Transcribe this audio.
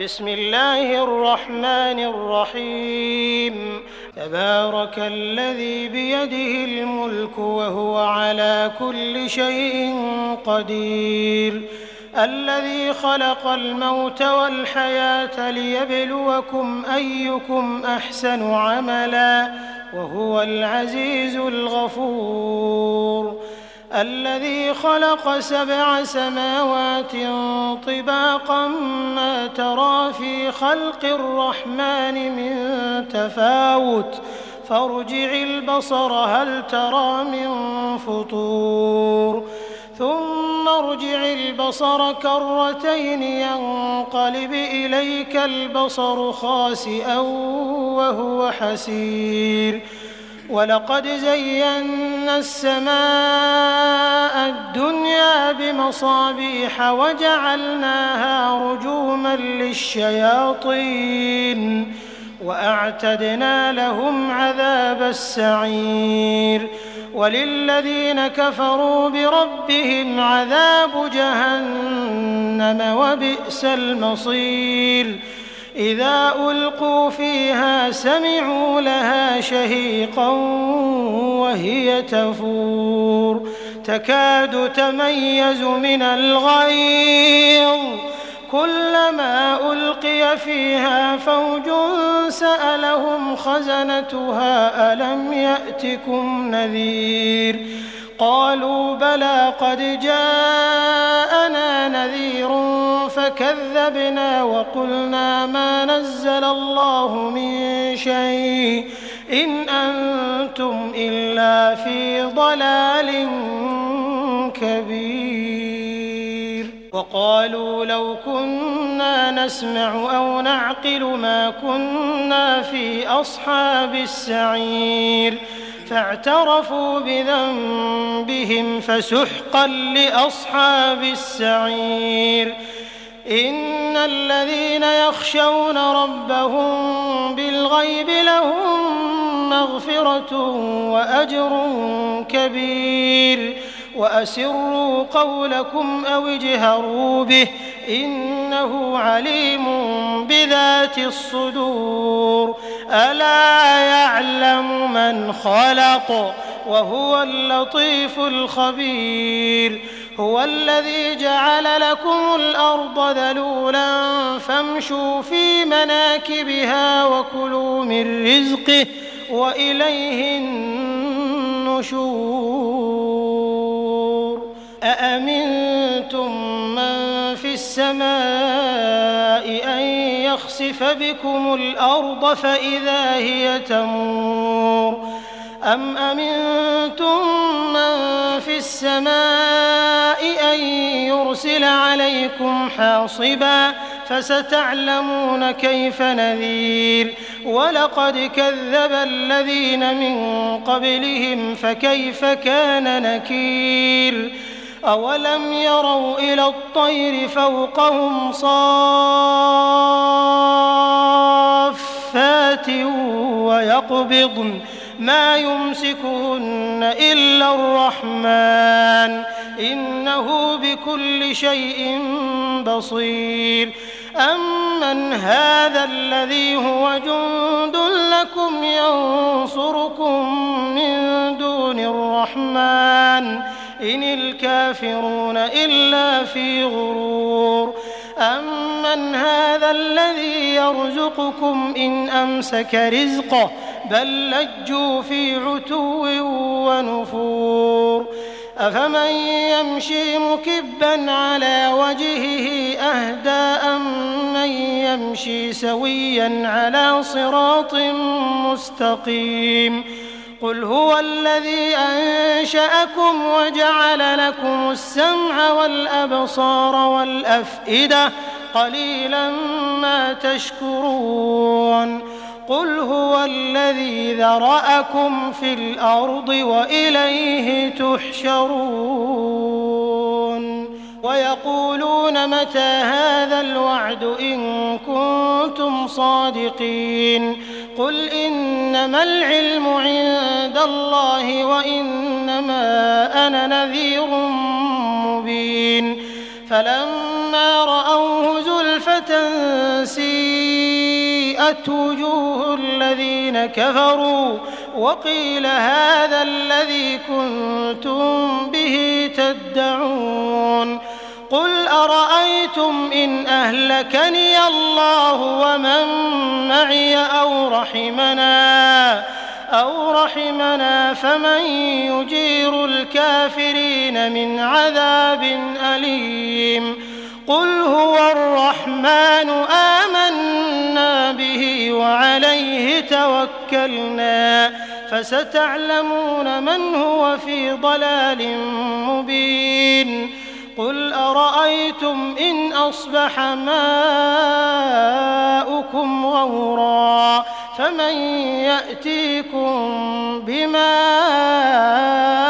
بسم الله الرحمن الرحيم تبارك الذي بيده الملك وهو على كل شيء قدير الذي خلق الموت والحياة ليبلوكم أيكم أحسن عملا وهو العزيز الغفور الذي خلق 7 سماوات طباقا ما ترى في خلق الرحمن من تفاوت فارجع البصر هل ترى من فطور ثم ارجع البصر كرتين ينقلب إليك البصر خاسئا وهو حسير ولقد زينا السماء الدنيا بمصابيح وجعلناها رجوما للشياطين وأعتدنا لهم عذاب السعير وللذين كفروا بربهم عذاب جهنم وبئس المصير إذا ألقوا فيها سمعوا لها شهيقا وهي تفور تكاد تميز من الغيظ كلما ألقي فيها فوج سألهم خزنتها ألم يأتكم نذير قالوا بلى قد جاءنا نذير فكذبنا وقلنا ما نزل الله من شيء إن أنتم إلا في ضلال كبير وقالوا لو كنا نسمع أو نعقل ما كنا في أصحاب السعير فاعترفوا بذنبهم فسحقا لأصحاب السعير إن الذين يخشون ربهم بالغيب لهم مغفرة وأجر كبير وأسروا قولكم أو اجهروا به إنه عليم بذات الصدور ألا يعلم من خلق وهو اللطيف الخبير هو الذي جعل لكم الأرض ذلولا فامشوا في مناكبها وكلوا من رزقه وإليه النشور أأمنتم من في السماء أن يخسف بكم الأرض فإذا هي تمور أم أمنتم من في السماء أن يرسل عليكم حاصبا فستعلمون كيف نذير ولقد كذب الذين من قبلهم فكيف كان نكير أولم يروا إلى الطير فوقهم صافات ويقبضن ما يمسكهن إلا الرحمن إنه بكل شيء بصير أمن هذا الذي هو جند لكم ينصركم من دون الرحمن إن الكافرون إلا في غرور أمن هذا الذي يرزقكم إن أمسك رزقه بل لجوا في عتو ونفور أفمن يمشي مكبا على وجهه أهدى أمن يمشي سويا على صراط مستقيم قل هو الذي أنشأكم وجعل لكم السمع والأبصار والأفئدة قليلا ما تشكرون قل هو الذي ذرأكم في الأرض وإليه تحشرون ويقولون متى هذا الوعد إن كنتم صادقين قل إنما العلم عند الله وإنما أنا نذير مبين فلما رأوه زلفة سيئت وجوه الذين كفروا وقيل هذا الذي كنتم به تدعون قل أرأيتم إن أهلكني الله ومن معي أو رحمنا فمن يجير الكافرين من عذاب أليم قل هو الرحمن آمنا به وعليه توكلنا فستعلمون من هو في ضلال مبين قل أرأيتم إن أصبح ماؤكم غورا فمن يأتيكم بماء